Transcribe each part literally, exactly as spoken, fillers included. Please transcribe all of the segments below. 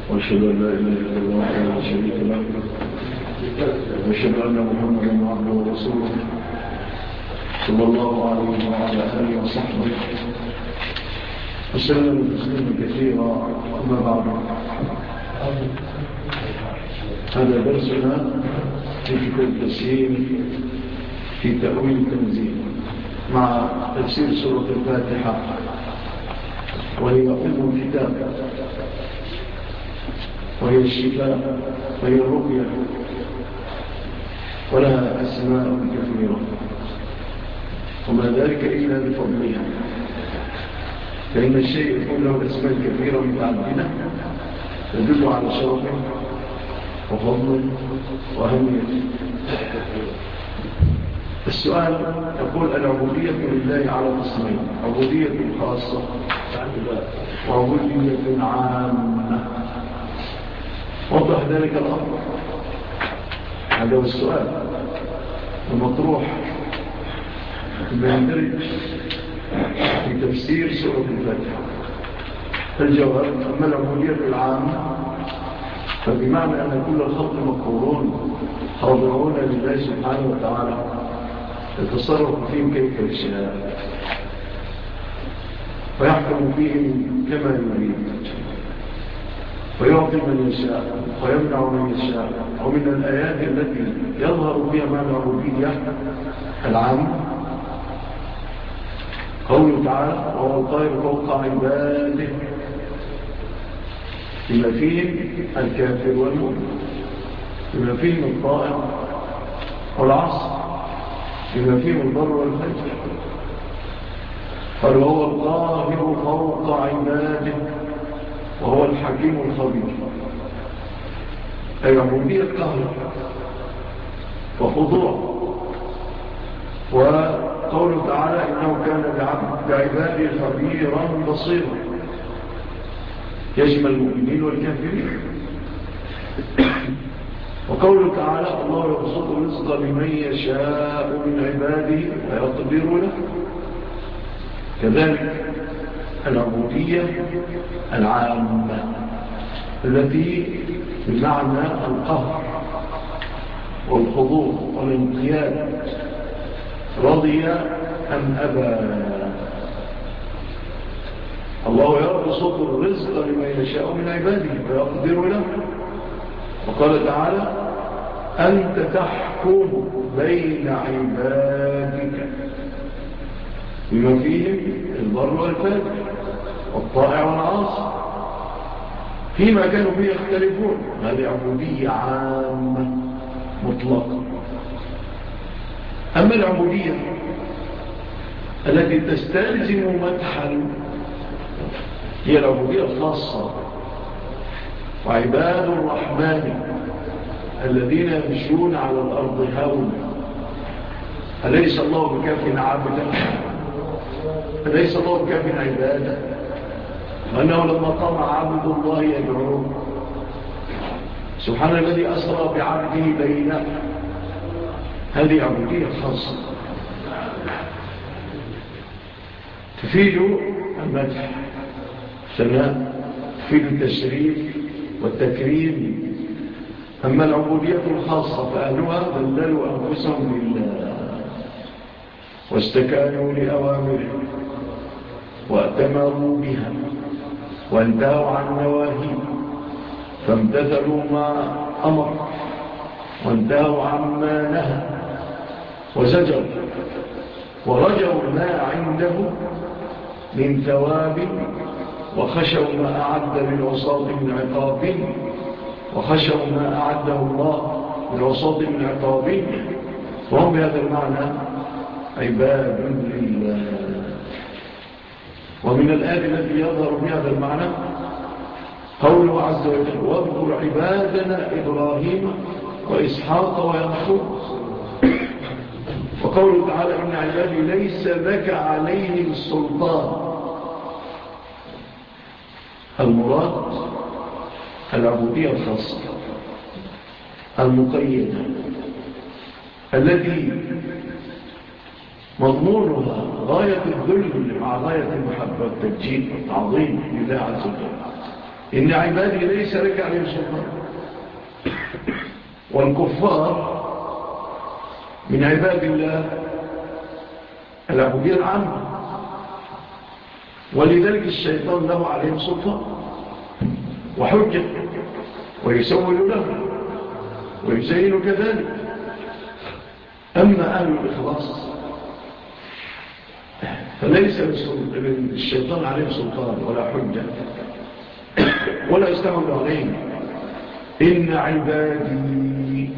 وأشهد أن لا إله إلا الله وحده لا شريك له وأشهد أن محمدا عبده ورسوله صلى الله عليه وعلى آله وصحبه وسلم تسليما كثيرا. أما بعد، هذا درسنا في كتاب التفسير في تأويل التنزيل مع تفسير سورة الفاتحة، وهي أم الكتاب، وهي الشفاء، وهي الرقية، ولها أسماء كثيرة، وما ذلك إلا بفضلها، فإن الشيء يكون له أسماء كثيرة متعددة تدل على شرفه وفضله وأهميته. السؤال يقول: العبودية لله على قسمين، عبودية خاصة وعبودية عامة. وضح ذلك الأمر. هذا هو السؤال المطروح بيندرج في تفسير سورة الفاتحة. الجواب: أما العبودية العامة فبمعنى أن كل الخلق مقهورون خاضعون لله سبحانه وتعالى، يتصرف فيهم كيف يشاء ويحكم فيهم كما يريد، ويعطي من يشاء ويمنع من يشاء. ومن الآيات التي يظهر فيها معنى العبودية العامة قوله تعالى: وهو القاهر فوق عباده، بما فيهم الكافر والمؤمن، بما فيهم الطائع والعصر، بما فيهم البر والفجر. قال: وهو القاهر فوق عباده وهو الحكيم الخبير. أي عبودية قهر وخضوع. وقوله تعالى: إنه كان بعباده خبيرا بصيرا، يشمل المؤمنين والكافرين. وقوله تعالى: الله يبسط الرزق لمن يشاء من عباده ويقدر له. كذلك العبودية العامة التي بمعنى القهر والخضوع والانقياد، رضي أم أبى. الله يبسط الرزق لمن يشاء من عباده ويقدر له. وقال تعالى: أنت تحكم بين عبادك، بما فيهم البر والفاجر والطائع والعاصي، فيما كانوا فيه يختلفون. هذه عبودية عامة مطلقة. أما العبودية التي تستلزم مدحا هي العبودية الخاصة. وعباد الرحمن الذين يمشون على الأرض هونا، أليس الله بكاف عبدا؟ أليس الله بكاف عبادا؟ وأنه لما طمع عبد الله يدعوه. سبحان الذي أسرى بعبده بينه. هذه عبودية خاصة تفيد المدح، ثناء، تفيد التشريف والتكريم. أما العبودية الخاصة فأهلها ذللوا أنفسهم لله واستكانوا لأوامره وأتمروا بها وانتهوا عن نواهيه، فامتثلوا ما أمر وانتهوا عما نهى وزجر، ورجوا ما عنده من ثواب، وخشوا ما أعد للعصاة من عقاب، وخشوا ما أعده الله للعصاة من عقاب. وهم بهذا المعنى عباد لله. ومن الآيات التي يظهر بهذا المعنى قوله عز وجل: واذكر عبادنا إبراهيم وإسحاق ويعقوب. وقوله تعالى: إن عبادي ليس لك عليهم سلطان. المراد العبودية الخاصة المقيدة التي مضمونها غاية الذل مع غاية المحبة والتبجيل والتعظيم لله عز وجل. إن عبادي ليس لك عليهم سلطان. والكفار من عباد الله العبودية العامة، ولذلك الشيطان له عليهم سلطان وحجة ويسول له ويزين كذلك. أما أهل الإخلاص فليس الشيطان عليهم سلطان ولا حجة ولا يستعمل عليهم. إن عبادي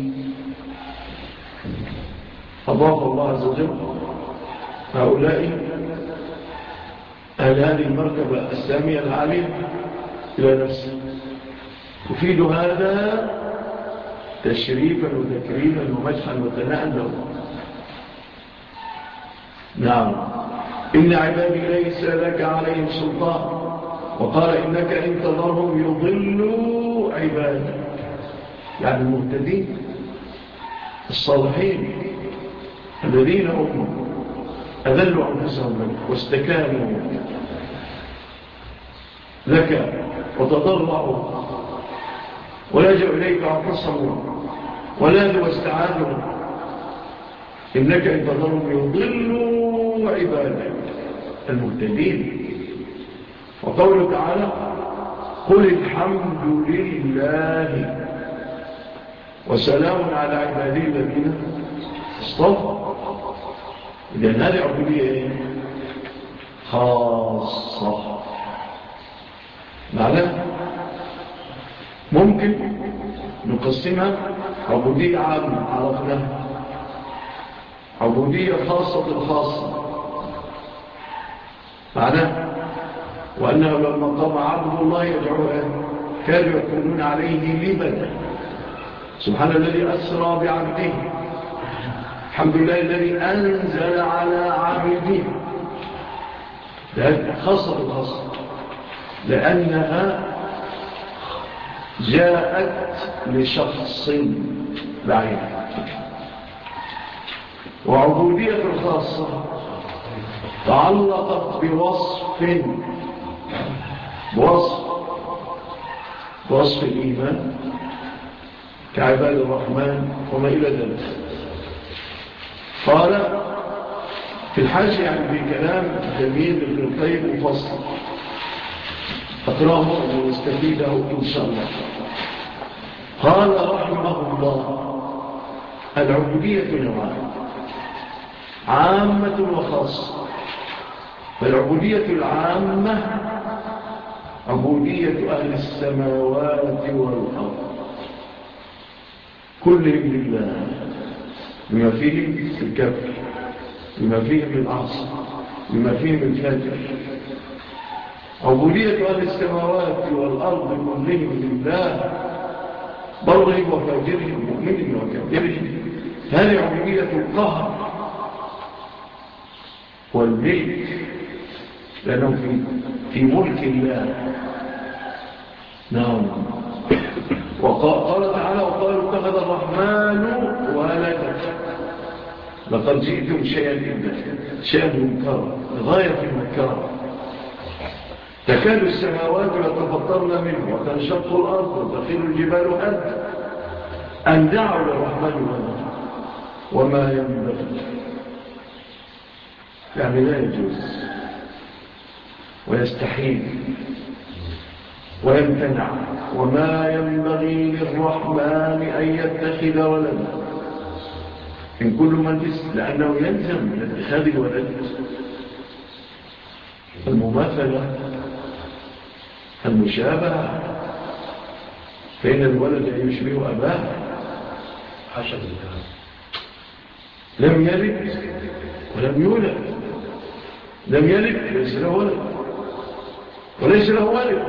أضاف الله عز وجل هؤلاء أهل هذه المرتبة السامية العالية إلى نفسه، يفيد هذا تشريفا وتكريما ومدحا وثناء له. نعم، إن عبادي ليس لك عليهم سلطان، وقال إنك إن تذرهم يضلوا عبادك، يعني المهتدين الصالحين الذين هم أذلوا أنفسهم لك واستكانوا لك وتضرعوا ولجأوا إليك واعتصموا ولادوا واستعانوا، إنك إن تذرهم يضلوا عبادك المهتدين. وقوله تعالى قل الحمد لله وسلام على عباده الذين اصطفى. إذن هذه عبودية خاصة. معناه ممكن نقسمها عبودية عامة عرفناها، عبودية خاصة الخاصة، معناه وأنه لما قام عبد الله يدعوه كانوا يكونون عليه لبدا. سبحان الذي أسرى بعبده، الحمد لله الذي أنزل على عبده. ده خاصة الخاصة لأنها جاءت لشخص بعيد. وعبودية الخاصة تعلقت بوصف بوصف بوصف الإيمان كعباد الرحمن وما إلى ذلك. قال في الحاشية يعني في كلام جميل ابن القيم مفصل أقرأه ونستفيده إن شاء الله. قال رحمه الله العبودية نوعان، عامة وخاصة. فالعبودية العامة عبودية أهل السماوات والأرض كلهم لله بما فيهم الكفر، بما فيهم العصر، بما فيهم الفجر. عبودية أهل السماوات والأرض كلهم لله برهم وفاجرهم مؤمنهم وكافرهم. هذه عبودية القهر والملك، لأنهم في, في ملك الله. نعم. وقال تعالى وقالوا اتخذ الرحمن ولدا لقد جئتم شيئا إلا شيئا منكرا غاية المنكر. تكاد السماوات لتفطرن منه وتنشق الأرض وتخير الجبال هدا أن دعوا للرحمن ولدا وما ينبغي، يعني لا يجوز ويستحيل ويمتنع. وما ينبغي للرحمن أن يتخذ ولدا إن كل من فيه، لأنه يلزم من اتخاذ الولد المماثلة المشابهة، فإن الولد يشبه أباه حاشا لله، لم يلد ولم يولد، لم يلد ليس له ولد وليس له والد.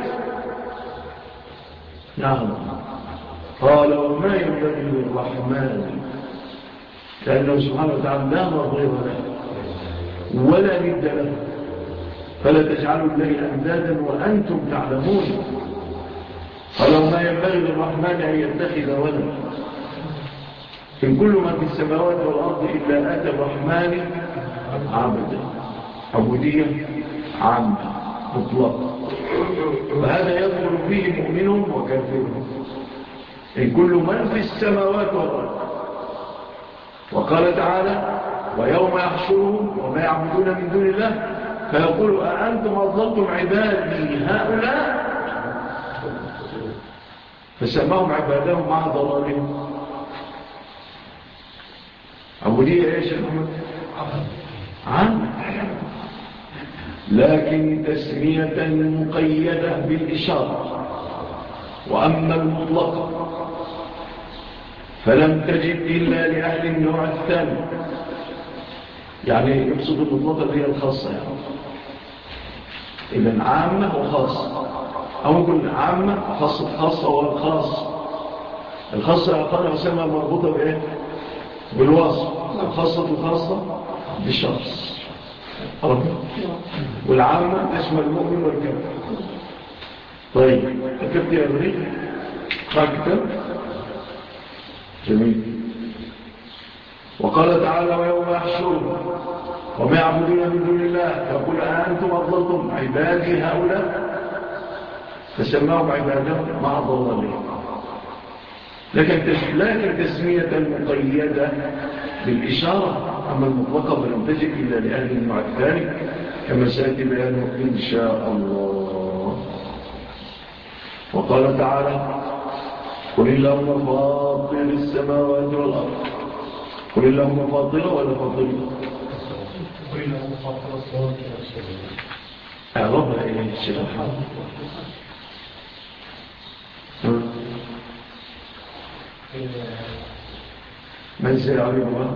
نعم. قال وما ينبغي للرحمن، لأنه سبحانه وتعالى لا نظير له ولا ند له، فلا تجعلوا الله أندادا وأنتم تعلمون. قال وما ينبغي للرحمن أن يتخذ ولدا إن كل ما في السماوات والأرض إلا آتى الرحمن عبدا. عبودية عامة مطلقة فهذا يدخل فيه مؤمن وكافر. إن كل من في السماوات والأرض. وقال تعالى ويوم يحشرهم وما يعبدون من دون الله فيقول أأنتم أضللتم عبادي هؤلاء فسماهم عبادهم مع ضلالهم. عبودية ايش يا محمد؟ عام، لكن تسمية مقيدة بالإشارة. وأما المطلق فلم تجد إلا لأهل النوع الثاني، يعني يقصد المطلقة اللي هي الخاصة، يعني إذن عامة وخاصة، أو نقول عامة خاصة خاصة والخاص. الخاصة يقال وسمى مربوطة بإيه؟ بالوصف. الخاصة الخاصة بالشخص، والعامة تشمل المؤمن والكافر. طيب كتبت يا أبني ما كتب؟ جميل. وقال تعالى ويوم يحشرهم وما يعبدون من دون الله فيقول أنتم أضللتم عبادي هؤلاء فسماهم عبادهم مع ضلالهم. لكن لكن تسمية مقيدة بالإشارة. أما المطلقة فلم تجد إلا لأهل النوع الثاني كما سيأتي بيانه إن شاء الله. وقال تعالى قل اللهم فاطر السماوات والأرض. قل اللهم فاطر ولا فاطر؟ قل اللهم فاطر السماوات والأرض. أعرفها إيه الشيخ؟ من سيعرفها؟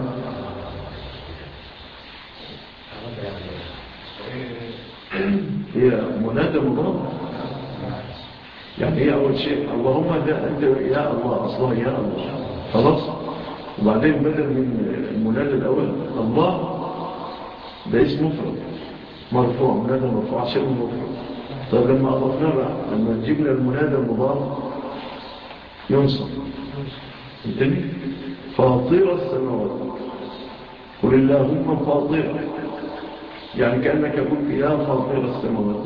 هي منادى مضاف، يعني هي أول شيء اللهم ده أنت يا الله، أصلا يا الله خلاص. وبعدين بدل من المنادى الأول الله ده اسم مفرد مرفوع، منادى مرفوع شيء مفرد. طيب لما أضفنا بقى لما جبنا المنادى المضاف ينصب انتبه فاطر السماوات. قل اللهم فاطر، يعني كأنك قلت يا فاطر السماوات.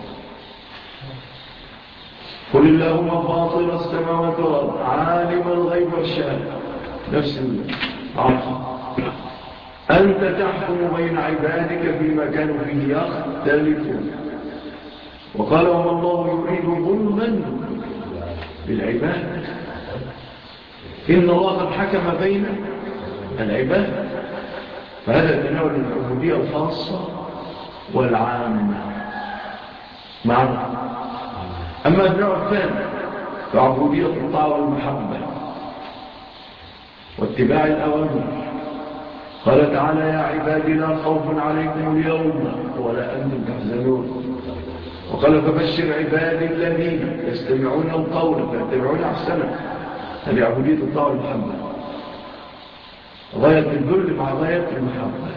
قل اللهم فاطر السماوات والأرض عالم الغيب والشهادة، نفس العرض، أنت تحكم بين عبادك فيما كانوا فيه يختلفون. وقال وما الله يريد ظلما بالعباد إن الله قد حكم بين العباد. فهذا يتناول العبودية الخاصة والعامة معنا. أما النوع الثاني فعبودية الطاعة والمحبة واتباع الأوامر. قال تعالى يا عبادي لا خوف عليكم اليوم ولا أنتم تحزنون. وقال فبشر عبادي الذين يستمعون القول فيتبعون أحسنه. هذه عبودية الطاعة والمحبة، غاية الذل مع غاية المحبة.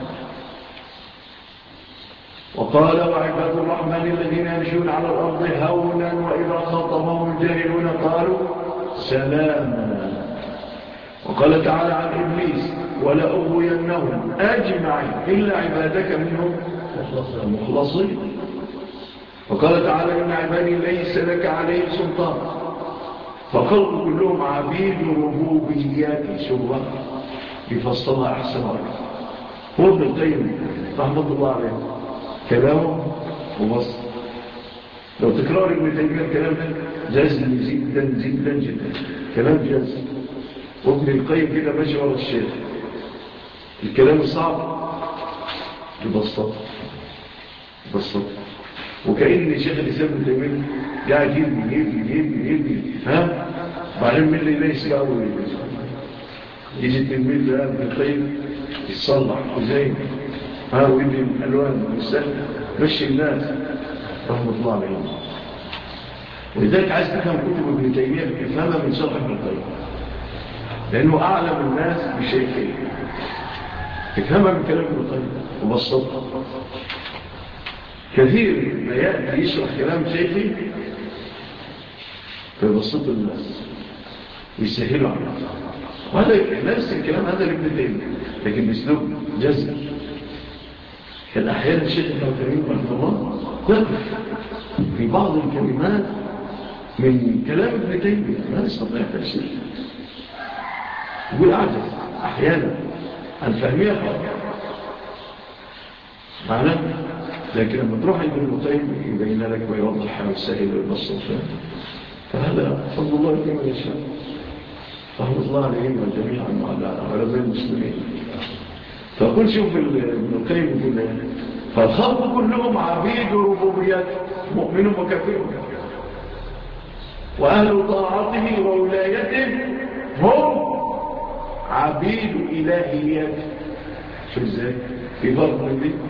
وقال وعباد الرحمن الذين يمشون على الأرض هونا وإذا خاطبهم الجاهلون قالوا سلاما. وقال تعالى عن إبليس ولأغوينهم أجمعين إلا عبادك منهم المخلصين. وقال تعالى إن عبادي ليس لك عليه سلطان. فالخلق كلهم عبيد ربوبيات شبه يفصلها أحسن رأي. هو ابن القيم رحمة الله عليه كلامه وبص. لو تكرار ابن تيمية الكلام ده جازم جدا جدا جدا، كلام جازم. وابن القيم كده ماشي ورا الشيخ، الكلام الصعب يبسط يبسط. وكأن شيخ الإسلام ابن تيمية قاعد يبني يبني يبني يبني ها بعدين من اللي ليس بقى يجي التلميذ ده ابن القيم يتصلح وزين ها ويدي الألوان والسهل مشي الناس رحمة الله عليهم. ولذلك عايز تفهم كتب ابن تيمية تفهمها من شرح ابن القيم، لأنه أعلم الناس بشيء تفهمها من كلام ابن القيم وبسطها. كثير ما يأتي يشرح كلام شيخي فيبسط الناس ويسهلوا عنه. وهذا نفس الكلام هذا لابن تيمية لكن باسلوب جزم. كان أحيانا الشيخ ابن تيمية رحمه الله يقف في بعض الكلمات من كلام ابن تيمية لا نستطيع تفسير، يقول أعجز أحيانا عن فهمية خاطئة معنا، لكن لما تروح عند ابن تيمية يبين لك ويوضح ويسهل ويبسط فهذا فضل الله كما يشاء. رحمة الله عليهم وجميعا وعلى علماء المسلمين. فقل شوف ابن القيم يقول فالخلق كلهم عبيد ربوبيات مؤمن وكافر، وأهل طاعته وولايته هم عبيد إلهيات. شو ازاي في فرق من دي؟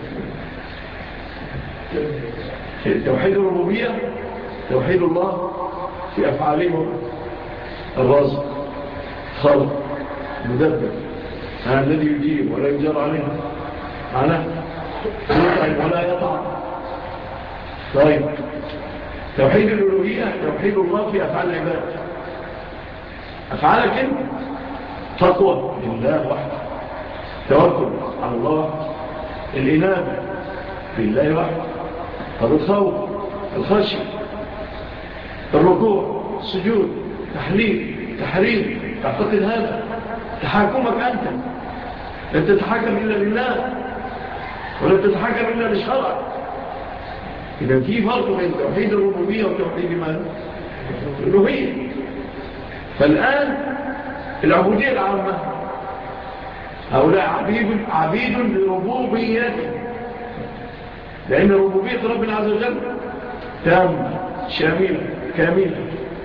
توحيد الربوبية توحيد الله في أفعالهم، الرازق خلق مدبر الذي يجيب ولا يجار عليه معناه يطعم ولا يطعم. طيب توحيد الألوهية توحيد الله في أفعال العباد، أفعالك انت تقوى لله وحده، توكل على الله وحده، الإنابة لله وحده، طب الخوف الخشي الركوع السجود تحليل تحريم تعتقد هذا تحاكمك أنت لا تتحكم إلا لله ولا تتحكم إلا للشرع. إذا في فرق بين توحيد الربوبية وتوحيد ماذا؟ الألوهية. فالآن العبودية العامة هؤلاء عبيد عبيد لربوبيته، لأن ربوبية ربنا عز وجل تامة شاملة كاملة.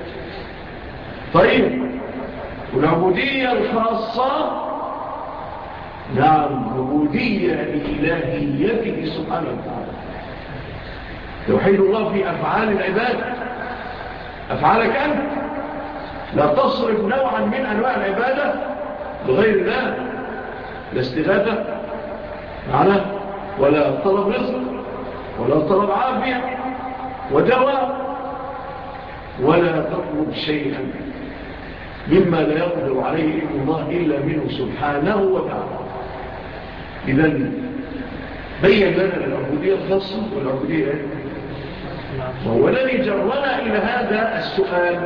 طيب والعبودية الخاصة نعم عبودية لإلهيته سبحانه وتعالى، توحيد الله في أفعال العباد، أفعالك أنت لا تصرف نوعا من أنواع العبادة لغير الله، لا استغاثة معناه ولا طلب رزق ولا طلب عافية ودواء، ولا تطلب شيئا مما لا يقدر عليه إلا الله إلا منه سبحانه وتعالى. إذن بيّن لنا العبودية الخاصة والعبودية وهو الذي جرنا إلى هذا السؤال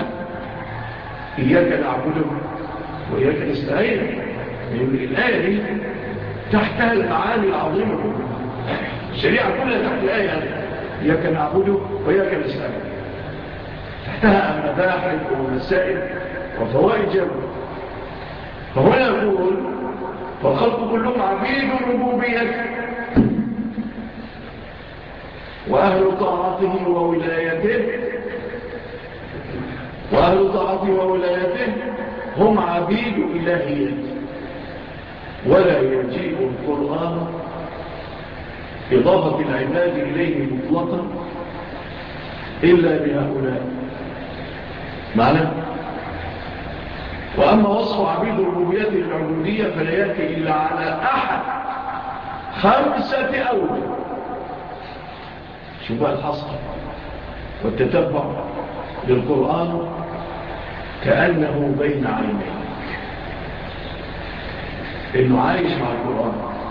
إياك نعبده وإياك نستعين. لأن الآية دي تحتها المعاني العظيمة، الشريعة كلها تحت الآية هذه إياك نعبده وإياك نستعين، تحتها مباحث ومسائل وفوائد جميلة. فهنا يقول فالخلق كلهم عبيد الربوبية وأهل طاعته وولايته وأهل طاعته وولايته هم عبيد إلهية. ولا يجيء القرآن إضافة العباد إليه مطلقا إلا بهؤلاء معنى. وأما وصف عبيد الربوبية للعبودية فلا يأتي إلا على أحد خمسة أول. شو بقى الحصر والتتبع للقرآن كأنه بين عينيه، إنه عايش مع القرآن.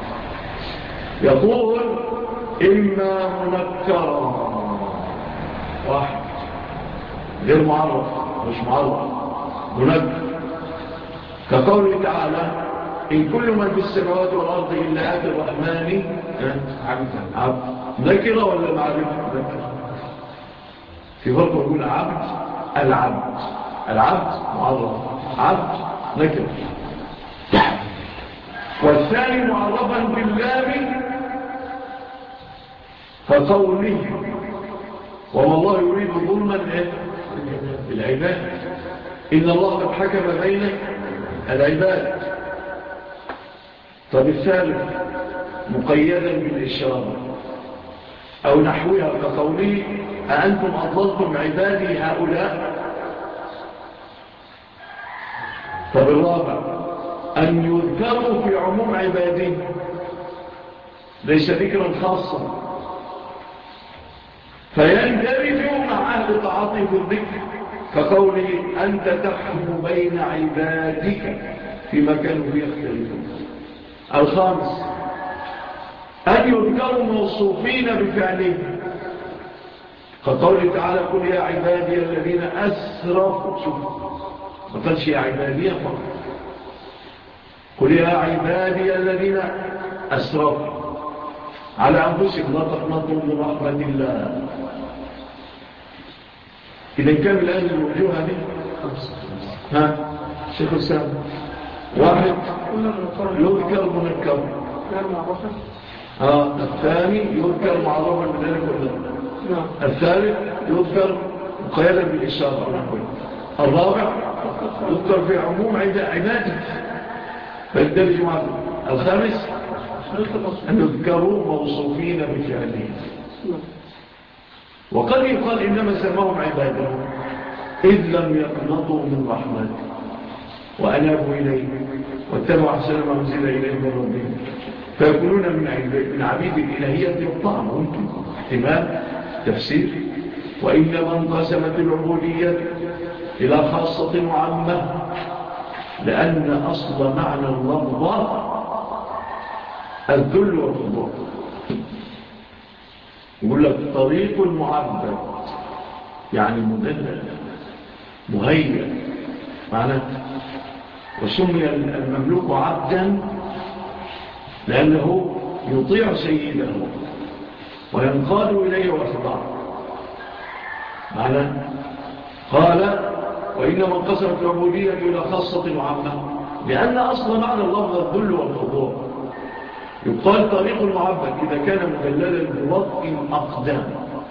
يقول إما منكرا واحد غير معرف مش معرف منكر، كقوله تعالى إن كل من في السماوات والأرض إلا آتي الرحمن عبد. نكرة ولا معرفة؟ نكرة. في فرق يقول عبد العبد العبد معرف عبد نكرة. والثاني معرفا باللام كقوله وما الله يريد ظلما بالعباد إن الله قد حكم بين العباد. طب الثالث مقيدا بالإشارة أو نحوها كقوله أأنتم أضللتم عبادي هؤلاء. طب الرابع أن يذكروا في عموم عباده ليس ذكرا خاصا فيندرجوا مع أهل تعاطي في الذكر كقوله أنت تحكم بين عبادك فيما كانوا فيه يختلفون. الخامس أن يذكروا موصوفين بفعله فقوله تعالى قل يا عبادي الذين أسرفوا، شوف ما قالش يا عبادي فقط، قل يا عبادي الذين أسرفوا على أنفسهم لا تقنطوا من رحمة الله. إذا كان الآن الوجوه هذه ها شيخ السلام واحد يذكر منكر، آه الثاني يذكر معروفا بذلك والذلك، الثالث يذكر مقيدا بالإشارة، الرابع يذكر في عموم عباده فيندرج معه، الخامس أن يذكروا موصوفين بفعله. وقد يقال إنما سماهم عباده إذ لم يقنطوا من رحمته وأنابوا إليه واتبعوا أحسن ما أنزل إليه من ربهم فيكونون من عبيد الإلهية والطاعة. ممكن احتمال تفسير. وإنما انقسمت العبودية إلى خاصة وعامة لأن أصل معنى اللفظ الذل والخضوع. يقول لك طريق معبد يعني مدلل مهيئ معناه. وسمي المملوك عبدا لأنه يطيع سيده وينقاد إليه ويخضع معناه. قال وإنما انقسمت العبودية إلى خاصة وعامة لأن أصل معنى اللفظ الذل والخضوع. يقال طريق المعبد إذا كان مدللا بوطء الأقدام،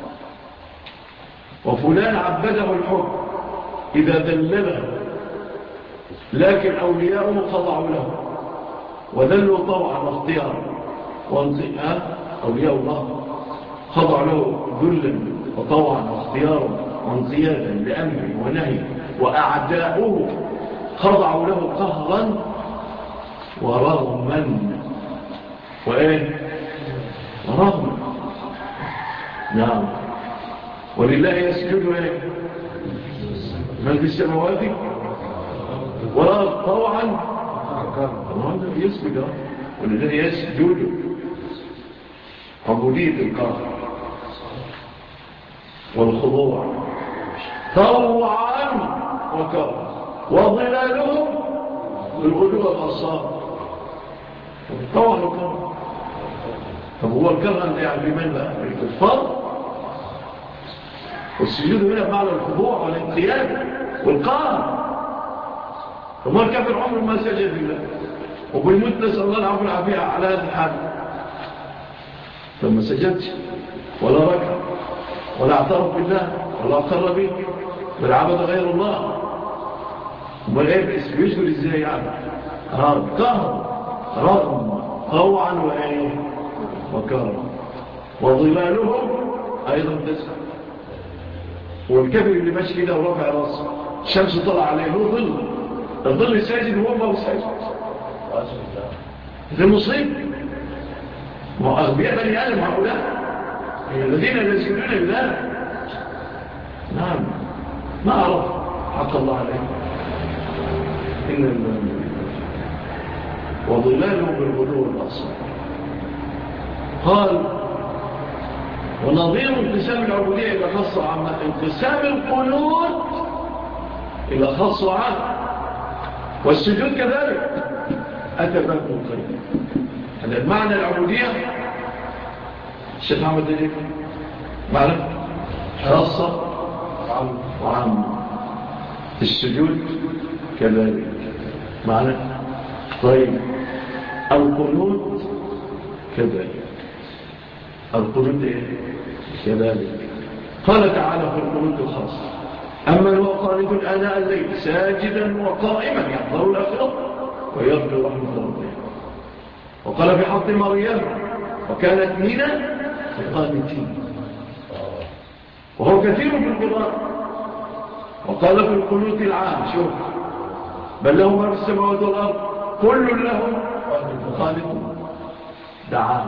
وفلان عبده الحب إذا دلله، لكن أولياؤه خضعوا له وذلوا طوعا واختيارا. أولياء الله خضعوا له ذلا وطوعا واختيارا وانقيادا لأمره ونهيه، وأعداؤه خضعوا له قهرا ورغما وإيه ورغما. نعم. ولله يسجد إيه من في السماوات ولا طوعا يسجد، ولله يسجد عبودية القهر والخضوع طوعا وكرها وظلالهم بالغلو والأصاب طوعا وكرها. طب هو الكرها اللي يعني بمن بقى الكفار؟ والسجود هنا بمعنى الخضوع والانقياد والقهر. وما الكافر عمره ما سجد لله وبالموت نسأل الله العفو والعافية على هذا الحال. فما سجدش ولا ركع ولا اعترف بالله ولا أقر به بل عبد غير الله. وما ايه بيسجد ازاي يعني؟ اه قهر رغم طوعا وايه وكرم وظلالهم ايضا تسجد. والكافر اللي ماشي كده ورافع راسه الشمس طلع عليه له ظل، الظل ساجد وهو ما هو ساجد. ده مصيب. وأغبياء بني آدم هؤلاء الذين يسجدون لله. نعم ما أعرف حق الله عليه. إن الله وظلاله بالغلو والأصل. قال ونظير انقسام العبودية إلى خاصة وعامة انقسام القنوت إلى خاصة وعامة، والسجود كذلك أتى باب القيم. هذا المعنى العبودية الشيخ محمد دليل معنى خاصة وعامة، السجود كذلك معنى. طيب القنوت كذلك، القنوت إيه؟ كذلك. قال تعالى في القنوت الخاص أما هو قانت آناء الليل ساجدا وقائما يحضر الآخرة ويرجو رحمة ربه. وقال في حق مريم وكانت من القانتين، وهو كثير في القرآن. وقال في القنوت العام شوف بل له ما في السماوات والأرض كل له قانتون دعام.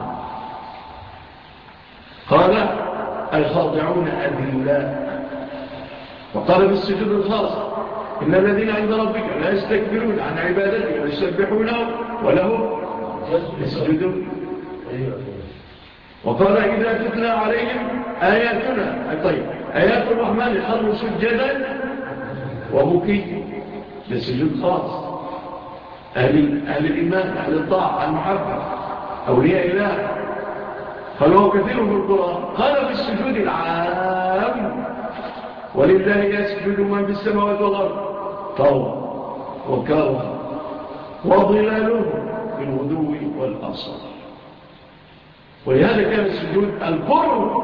قال أي خاضعون أذلاء. وقال بالسجود الخاص إن الذين عند ربك لا يستكبرون عن عبادته ويسبحونه وله يسجدون وقال إذا تتلى عليهم آياتنا طيب آيات الرحمن خروا سجدا وبكي لسجود خاص أهل, أهل الإيمان أهل الطاعة المحبة أولياء الله قال هو كثير من القرآن قال في السجود العام ولله يسجد من في السماوات والأرض طوى وكرم وظلاله بالغدو والأصل ولهذا كان السجود القرب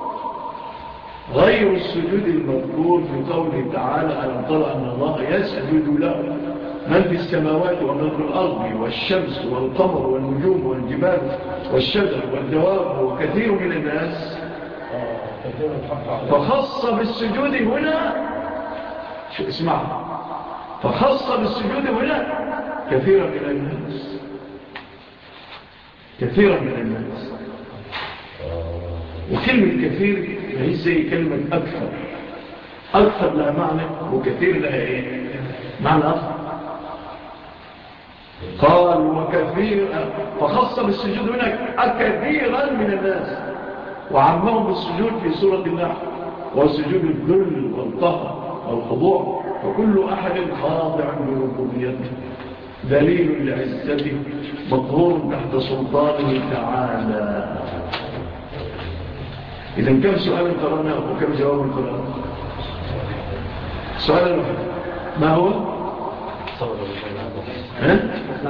غير السجود المذكور في قوله تعالى ألم ترى أن الله يسجد له من في السماوات ومن في الأرض والشمس والقمر والنجوم والجبال والشجر والدواب وكثير من الناس فخص بالسجود هنا شو اسمع فخص بالسجود هنا كثيرا من الناس كثيرا من الناس وكلمة كثير هي زي كلمة أكثر أكثر لها معنى وكثير لها إيه معنى أكثر قال وكثير فخص بالسجود هناك كثيرا من الناس وعمهم بالسجود في سورة النحل وسجود الذل والقهر والخضوع وكل أحد خاضع بربوبيته دليل لعزته مقهور تحت سلطانه تعالى. إذن كم سؤال قرأناه وكم جواب قرأناه؟ سؤال الواحد ما هو؟ ها؟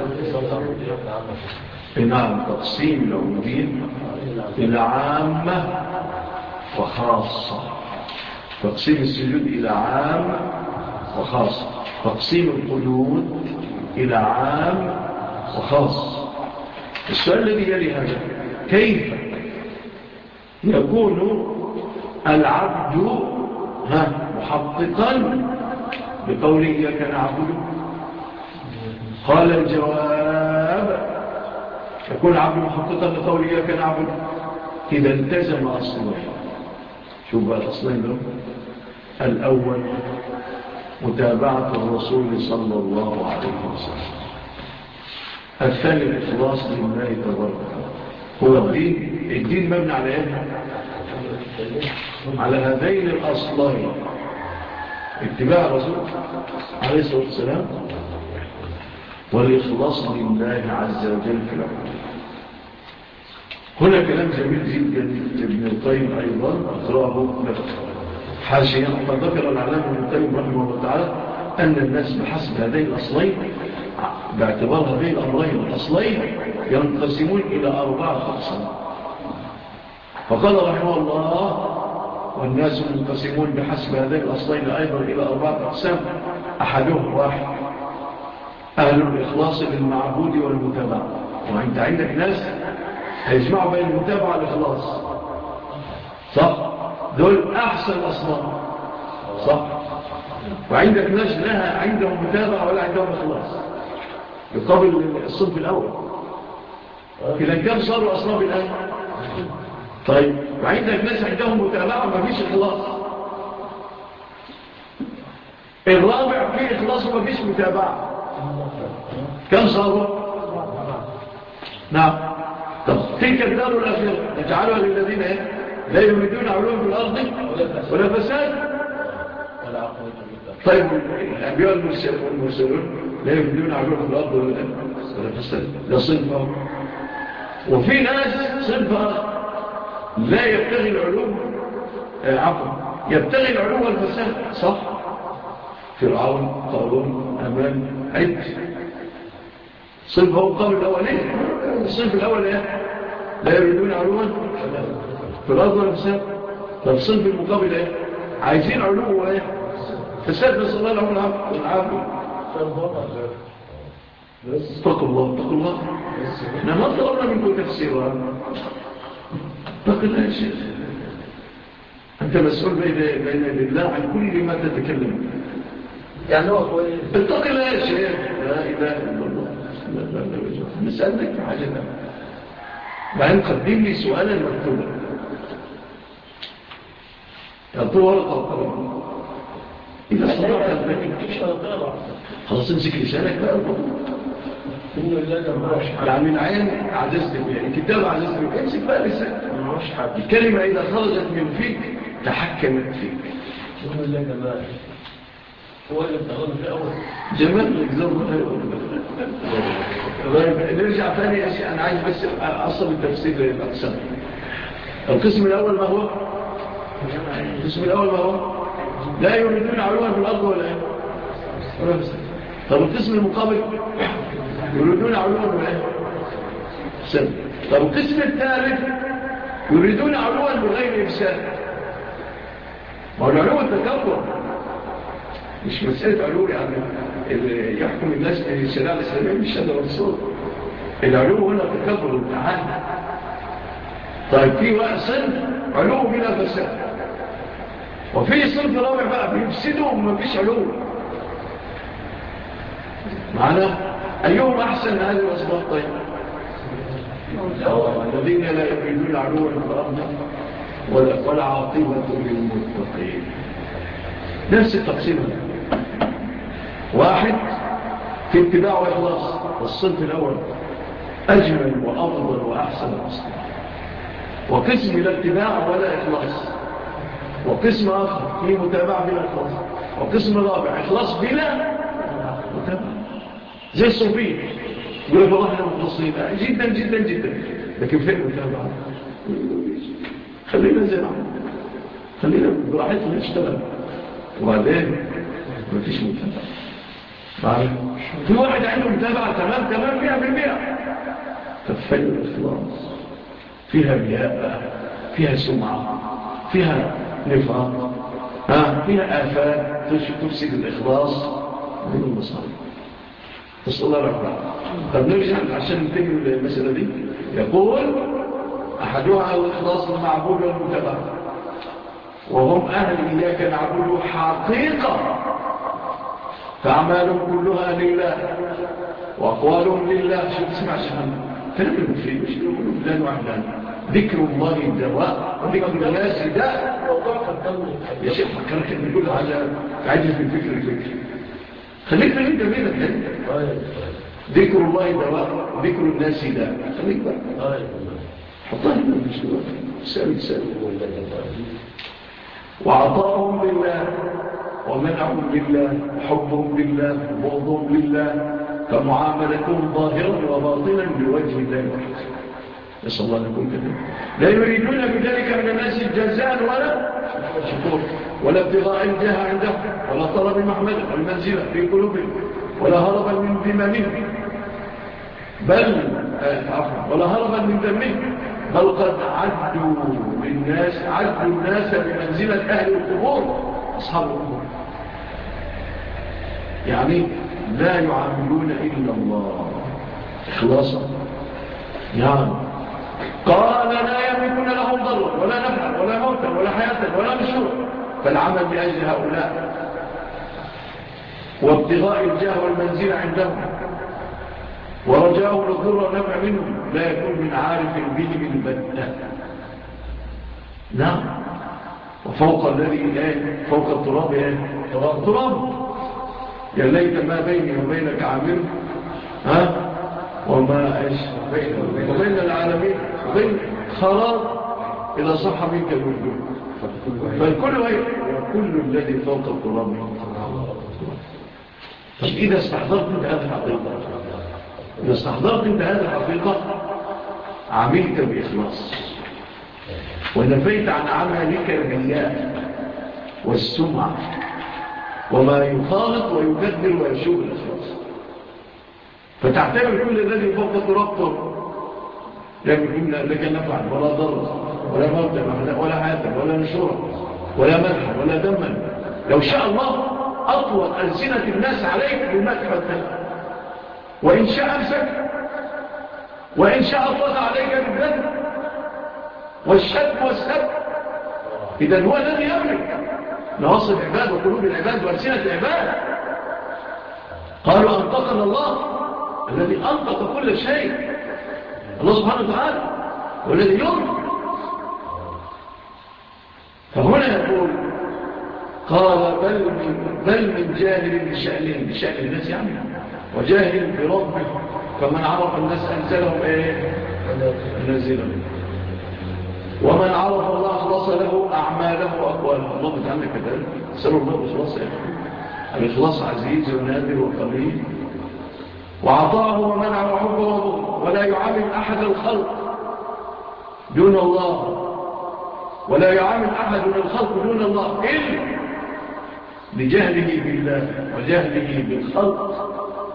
نعم تقسيم العبودية إلى عامة وخاصة تقسيم السجود إلى عام وخاص تقسيم القنوت إلى عام وخاص. السؤال الذي يلي هذا كيف يكون العبد ها محققا بقوله إياك نعبد؟ قال الجواب يكون العبد محققا بقوله إياك نعبد إذا التزم أصله. شو بقى الأصلين له؟ الأول متابعة الرسول صلى الله عليه وسلم. الثاني الإخلاص لله تبارك هو الدين. الدين مبني على ايه؟ على هذين الأصلين اتباع الرسول عليه الصلاة والسلام والإخلاص لله عز وجل في العبد. هنا كلام جميل جدا ابن القيم أيضا أقرأه حاشيا وقد ذكر العلامة ابن القيم رحمه الله تعالى أن الناس بحسب هذين الأصلين باعتبار هذين الأمرين الأصلين ينقسمون إلى أربعة أقسام. فقال رحمه الله والناس منقسمون بحسب هذين الأصلين أيضا إلى أربعة أقسام. أحدهم واحد أهل الإخلاص للمعبود والمتابعة. وأنت عندك ناس هيجمعوا بين المتابعة والإخلاص صح؟ دول أحسن أصناف صح؟ وعندك ناس لها عندهم متابعة ولا عندهم إخلاص يقابل الصنف الأول. إذا كم صاروا أصناف الآن؟ طيب وعندك ناس عندهم متابعة وما فيش إخلاص. الرابع فيه إخلاص وما فيش متابعة. كم صاروا؟ نعم. طب تلك الدار الآخرة نجعلها للذين لا يريدون علوم في الأرض ولا فساد. طيب الأنبياء والمرسلون لا يريدون علوم في الأرض ولا فساد. ده صنفة. وفي ناس صنفة لا يبتغي العلوم آه عفوا يبتغي العلوم والفساد صح؟ فرعون قارون أمان عد صنف هو القول الأولين. الصنف الأول ايه؟ لا يريدون علوما في الأرض ولا فساد. طب الصنف المقابل ايه؟ عايزين علوم وايه؟ فساد نسأل الله لهم العافية. اتقوا الله اتقوا الله. احنا ما طلبنا منكم تفسيرها. اتق الله يا شيخ. أنت مسؤول بين الله عن كل ما تتكلم. يعني هو كويس. اتق الله يا شيخ. لا إله إلا الله. لا لا لا نسألك في حاجة لا. بعدين قدم لي سؤالا مكتوبا. يعطوه ورقة وقلم. إذا استطعت البيت خلاص امسك لسانك بقى. يعني العين عجزت بيه الكتاب عجزت بيه امسك بقى لسانك. مش حاجة. الكلمة إذا خرجت من فيك تحكمت فيك. شو اللي جمال هو اللي بتغلط في الأول جمال طيب نرجع ثاني أشياء. أنا عايز بس أصل التفسير للأقسام. القسم الأول ما هو القسم الأول ما هو لا يريدون علوها في الأرض ولا إيه. طب القسم المقابل يريدون علوها ولا إيه. سنة. طب القسم الثالث يريدون علوها بغير إفساد. ما هو العلو التكبر مش مسألة علو يعني اللي يحكم الناس بالشريعة الإسلامية مش هذا الصوت. العلو هنا تكبر والتعالي. طيب في صنف علو بلا فساد وفي صنف رابع بقى بيفسدوا وما فيش علو. معنا أيهم أحسن هذه الأسباب. طيب الذين لا يريدون علوا في الأرض ولا عاقبة للمتقين. نفس التقسيم. واحد في اتباع وإخلاص والصنف الأول أجمل وأفضل وأحسن أصلا. وقسم لا اتباع ولا إخلاص. وقسم آخر في متابعة بلا إخلاص. وقسم رابع إخلاص بلا متابعة زي الصوفية يقول لك والله احنا مخلصين جدا جدا جدا لكن فين متابعة. خلينا زي خلينا براحتنا نشتغل وبعدين ما فيش متابعة. في واحد عنده متابعة تمام تمام مئة بالمئة تفعل الإخلاص فيها رياء فيها سمعة فيها نفاق ها فيها آفات تفسد الإخلاص من المصاري. نسأل الله الرحمن. طب نرجع عشان نتكلم المسألة دي. يقول أحدها الإخلاص المعبود والمتبع وهم أهل إياك نعبد حقيقة فأعمالهم كلها لله وأقوالهم لله. شو تسمع شهام كلام المفيد مش يقولون فلان وعلان. ذكر الله الدواء وذكر الناس داء. يا شيخ فكرك أن يقول على عجز في الفكر الفكر خليك من انت بينك ذكر الله دواء وذكر الناس داء. خليك بقى حطها هنا مش دلوقتي سألك سألك. وعطاهم لله ومنعهم لله وحبهم لله وبغضهم لله فمعاملتهم ظاهرا وباطنا بوجه الله وحده. نسأل الله لكم كذلك. لا يريدون بذلك من الناس جزاء ولا شكور ولا ابتغاء الجاه عندهم ولا طلب محمد والمنزلة في قلوبهم ولا هربا من ذممهم بل آه ولا هربا من ذمهم بل قد عدوا للناس عدوا الناس بمنزلة أهل القبور أصحاب القبور. يعني لا يعاملون إلا الله إخلاصا. يعني قال لا يملكون لهم ضرا ولا نفعا ولا موتا ولا حياة ولا نشورا فالعمل بأجل هؤلاء وابتغاء الجاه والمنزل عندهم ورجاء الضر والنفع منهم لا يكون من عارف بهم البتة. نعم. وفوق الذي ايه فوق التراب ايه تراب تراب. يا ليت ما بيني وبينك عامل ها وما ايش وبين العالمين وبين خراب اذا صح منك الوجود فالكل ايه وكل الذي فوق التراب. طب اذا استحضرت انت هذه الحقيقه إذا استحضرت انت هذه الحقيقة عملت بإخلاص ونفيت عن عملك الرياء والسمعة وما يخالط ويكدر ويشوب الإخلاص فتعتبر كل الذي فوق التراب لم يكن لك نفع ولا ضر ولا موتا ولا حياة ولا نشورا ولا مدحا ولا دما. لو شاء الله أطول ألسنة الناس عليك بالمدح والدم وإن شاء أمسك وإن شاء أطلق عليك بالذنب والشتم والسب. إذن هو الذي يملك نواصي العباد وقلوب العباد وألسنة العباد. قالوا أنطقنا الله الذي أنطق كل شيء الله سبحانه وتعالى والذي ينطق. فهنا يقول قال بل من, بل من جاهل بشأنهم بشأن الناس يعني وجاهل بربه فمن عرف الناس أنزلهم إيه نزلهم. ومن عرف الله أخلص له أعماله وأقواله. الله تعالى كذلك سألوا الله الإخلاص يا أخي. الإخلاص عزيز ونادر وقليل. وعطاه ومنع وحبه وبغضه، ولا يعامل أحد الخلق دون الله، ولا يعامل أحد الخلق دون الله إلا لجهله بالله وجهله بالخلق،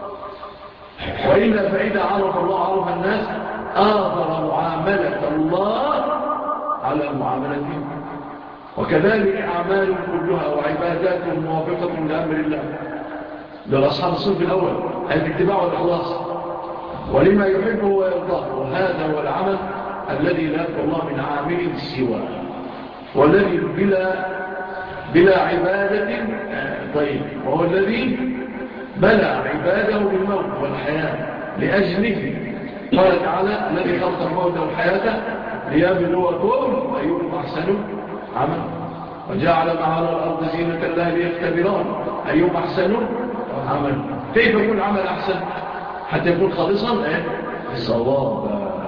وإلا فإذا عرف الله عرف الناس آثر معاملة الله على معاملتهم. وكذلك أعمال كلها وعبادات موافقة لأمر الله. ده أصحاب الصنف الأول الاتباع والإخلاص ولما يحبه ويرضاه، وهذا هو العمل الذي لا يرضى الله من عامل سواه، والذي بلا بلا عبادة. طيب، وهو الذي بلى عباده بالموت والحياة لأجله. قال تعالى: الذي خلق الموت والحياة ليبلوكم أيكم أحسن عملا، وجعل ما على الأرض زينة الله ليختبرون أيكم أحسن عملا. كيف يكون العمل أحسن؟ حتى يكون خالصا ايه الصواب،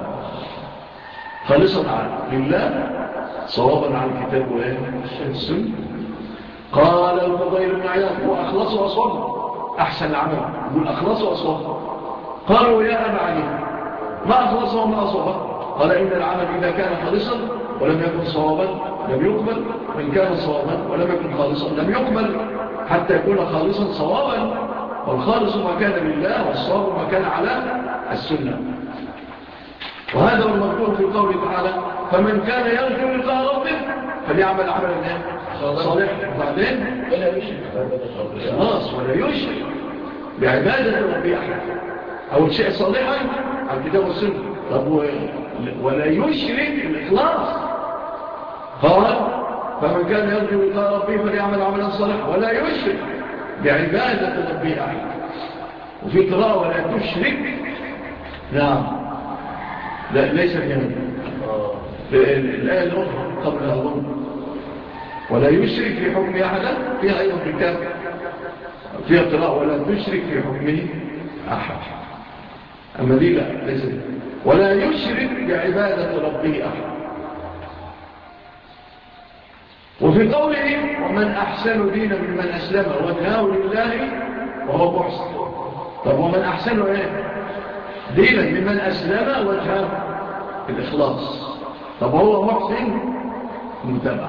خالصا لله، صوابا عن الكتاب والسنة. قال الفضيل بن عياض: هو أخلص وأصوب أحسن عمل، يقول أخلص وأصوب. قالوا: يا أبا علي ما أخلص وما أصوب؟ قال: إن العمل إذا كان خالصا ولم يكن صوابا لم يقبل، وإن كان صوابا ولم يكن خالصا لم يقبل، حتى يكون خالصا صوابا. والخالص ما كان لله، والصواب ما كان على السنة. وهذا هو المذكور في قوله تعالى: فمن كان يرجو لقاء ربه فليعمل عملا صالحا. وبعدين ولا يشرك خلاص ولا يشرك بعبادة ربه أحد. أول شيء صالحا على الكتاب والسنة. طب ولا يشرك الإخلاص. قال: فمن كان يرجو لقاء ربه فليعمل عملا صالحا ولا يشرك بعبادة ربه أحد. وفي قراءة: ولا تشرك. نعم، لا ليس هنا الآية الأخرى قبل أظن: ولا يشرك في حكم أحدا. فيها أيضا في الكتاب فيها قراءة: ولا تشرك في حكمه أحد. أما دي لا ليس هنا. ولا يشرك بعبادة ربه أحد. وفي قوله: ومن أحسن دينا ممن أسلم وجهه لله وهو محسن. طب ومن أحسن إيه؟ دينا ممن أسلم وجهه الإخلاص. طب هو محسن متابعة.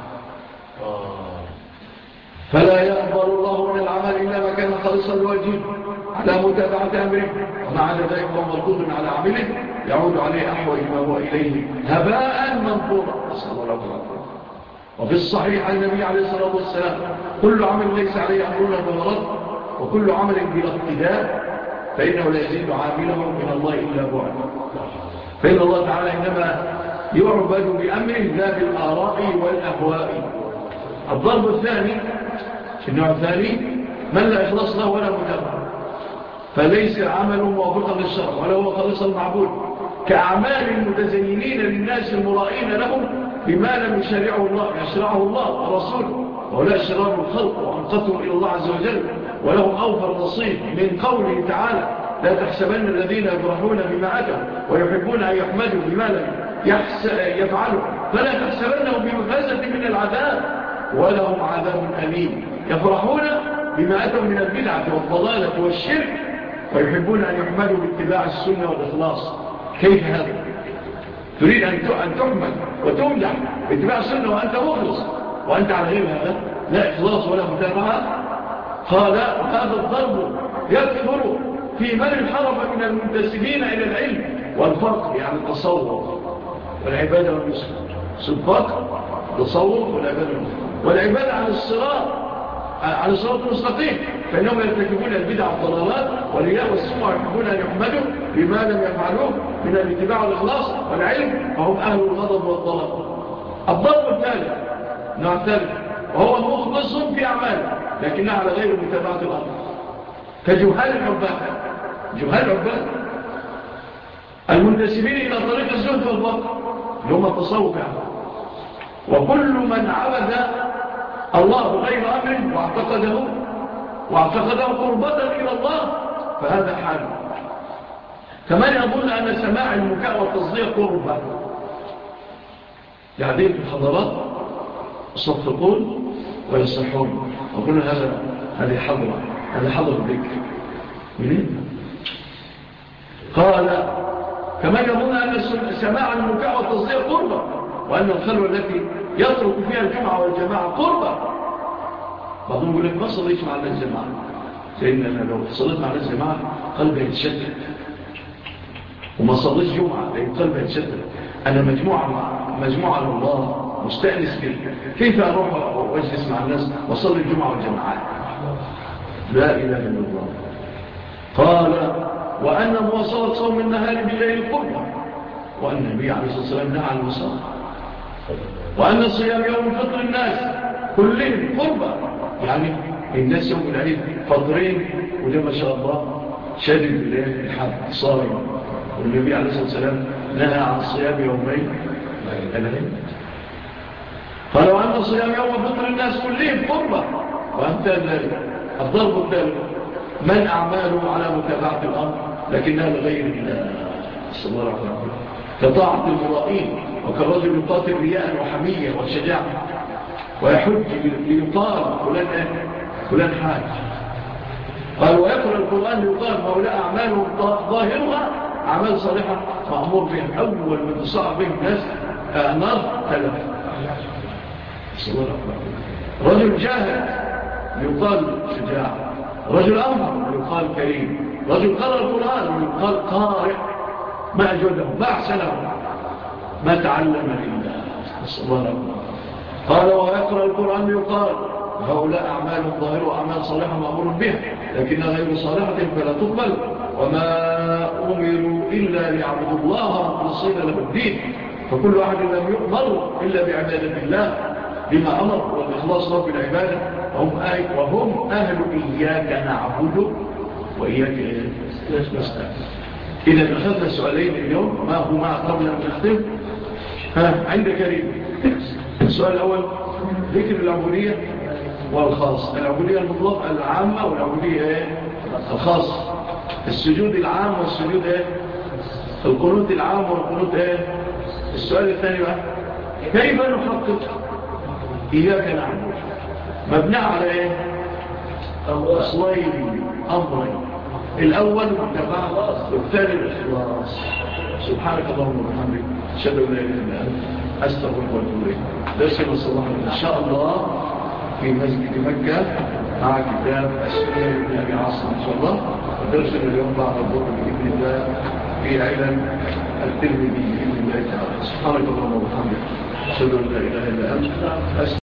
فلا يقبل الله من العمل إلا ما كان خالصا لوجهه على متابعة أمره، ومع ذلك هو مردود على عمله يعود عليه أحوج ما هو إليه هباء منثورا. نسأل الله العافية. وفي الصحيح عن النبي عليه الصلاة والسلام: كل عمل ليس عليه أمرنا فهو رد، وكل عمل بلا ابتداء فإنه لا يزيد عامله من الله إلا بعد. فإن الله تعالى إنما يعبد بأمره لا بالآراء والأهواء. الضرب الثاني النوع الثاني: من لا إخلاص له ولا متابعة، فليس عمل موافقا للشرع ولا هو خالص المعبود، كأعمال المتزينين للناس المرائين لهم بما لم يشرعه الله يشرعه الله ورسوله، ولا شرار الخلق وأنقطوا إلى الله عز وجل، ولهم أوفر نصيب من قوله تعالى: لا تحسبن الذين يفرحون بما أتوا ويحبون أن يحمدوا بما لم يفعلوا فلا تحسبنه بمفازة من العذاب ولهم عذاب أليم. يفرحون بما أتوا من البدعة والضلالة والشرك ويحبون أن يحمدوا باتباع السنة والإخلاص. كيف هذا؟ تريد أن تحمد وتمدح باتباع السنة وأنت مخلص، وأنت على غير هذا لا إخلاص ولا متابعة. قال: هذا الضرب يكثر في من انحرف من المنتسبين إلى العلم والفرق، يعني التصور والعبادة والمسلم. الفرق التصور والعبادة والعبادة عن الصراط عن الصراط المستقيم، فإنهم يرتكبون البدع والضلالات والرياء والسمع، ويحبون أن يحمدوا بما لم يفعلوه من الاتباع والإخلاص والعلم، فهم أهل الغضب والضلال. الضرب الثالث نوع الثالث وهو مخلص في أعماله لكنها على غير متابعة الأمر، كجهال العباد. جهال العباد المنتسبين إلى طريق الزهد والبطل اللي هم التصوف يعني. وكل من عبد الله بغير أمر واعتقده واعتقده قربة إلى الله فهذا حاله. كمان يظن أن سماع المكاء والتصديق قربة، قاعدين في الحضارات يصفقون ويصحون. أقول هذا هذه حضرة هذا حضر الذكر منين؟ قال كما يظن أن سماع المكاء والتصديق قربة، وأن الخلوة التي يترك فيها الجمعة والجماعة قربة. بعضهم يقول لك ما صليت مع الناس جماعة، لأن لو صليت مع الناس جماعة قلبي يتشتت، وما صليت جمعة لأن قلبي يتشتت. أنا مجموعة مع مجموعة لله مستأنس فيه، كيف أروح وأجلس مع الناس وصلي الجمعة والجماعات؟ لا إله إلا الله. قال وأن مواصلة صوم النهار بالليل قربة، وأن النبي عليه الصلاة والسلام نهى عن المصالح، وأن صيام يوم فطر الناس كلهم قربة، يعني الناس يوم العيد فطرين وده ما شاء الله شادد بالليل الحد صائم، والنبي عليه الصلاة والسلام نهى عن صيام يومين العيد. قال وأن صيام يوم فطر الناس كلهم قربة، وأمثال ذلك الضرب الثالث من أعماله على متابعة الأمر لكنها لغير الله صلى الله عليه وسلم، كطاعة المرائين، وكالرجل يقاتل رياء وحمية وشجاعة ويحج ليقال فلان آه فلان حاج. قال ويقرأ القرآن ليقال فهؤلاء أعمالهم ظاهرها أعمال صالحة مأمور بهم، أول من تصاع بهم الناس نار تلف صلى الله عليه وسلم. رجل جاهد يقال شجاع، رجل أمر يقال كريم، رجل قرأ القرآن يقال قارئ، ما أجوده ما أحسنه ما تعلم إلا صلى الله عليه وسلم. قال ويقرأ القرآن يقال هؤلاء أعمال ظاهرة وأعمال صالحة مأمور بها لكنها غير صالحة فلا تقبل، وما أمروا إلا ليعبدوا الله مخلصين له الدين، فكل واحد لم يؤمر إلا بعبادة الله بما أمر والإخلاص له بالعبادة، وهم, وهم أهل إياك نعبد وإياك نستعين. إذا أخذنا سؤالين اليوم، ما هو ما قبل أن نختم؟ ها عند كريم. السؤال الأول ذكر العبودية والخاص، العبودية المطلقة العامة والعبودية ايه الخاصة، السجود العام والسجود ايه القنوت العام والقنوت ايه. السؤال الثاني بقى كيف نحقق إياك نعبد؟ مبنى على ايه أصلين أمرين، الأول متابعة والثاني الإخلاص. سبحانك اللهم وبحمدك أشهد أن لا إله إلا أنت أستغفرك وأتوب إليك. درسنا الصباح إن شاء الله في مسجد مكة مع كتاب السنة لابن أبي عاصم إن شاء الله، ودرسنا اليوم بعد الظهر بإذن الله في علم الترمذي بإذن الله تعالى. سبحانك اللهم وبحمدك أشهد أن لا إله إلا أنت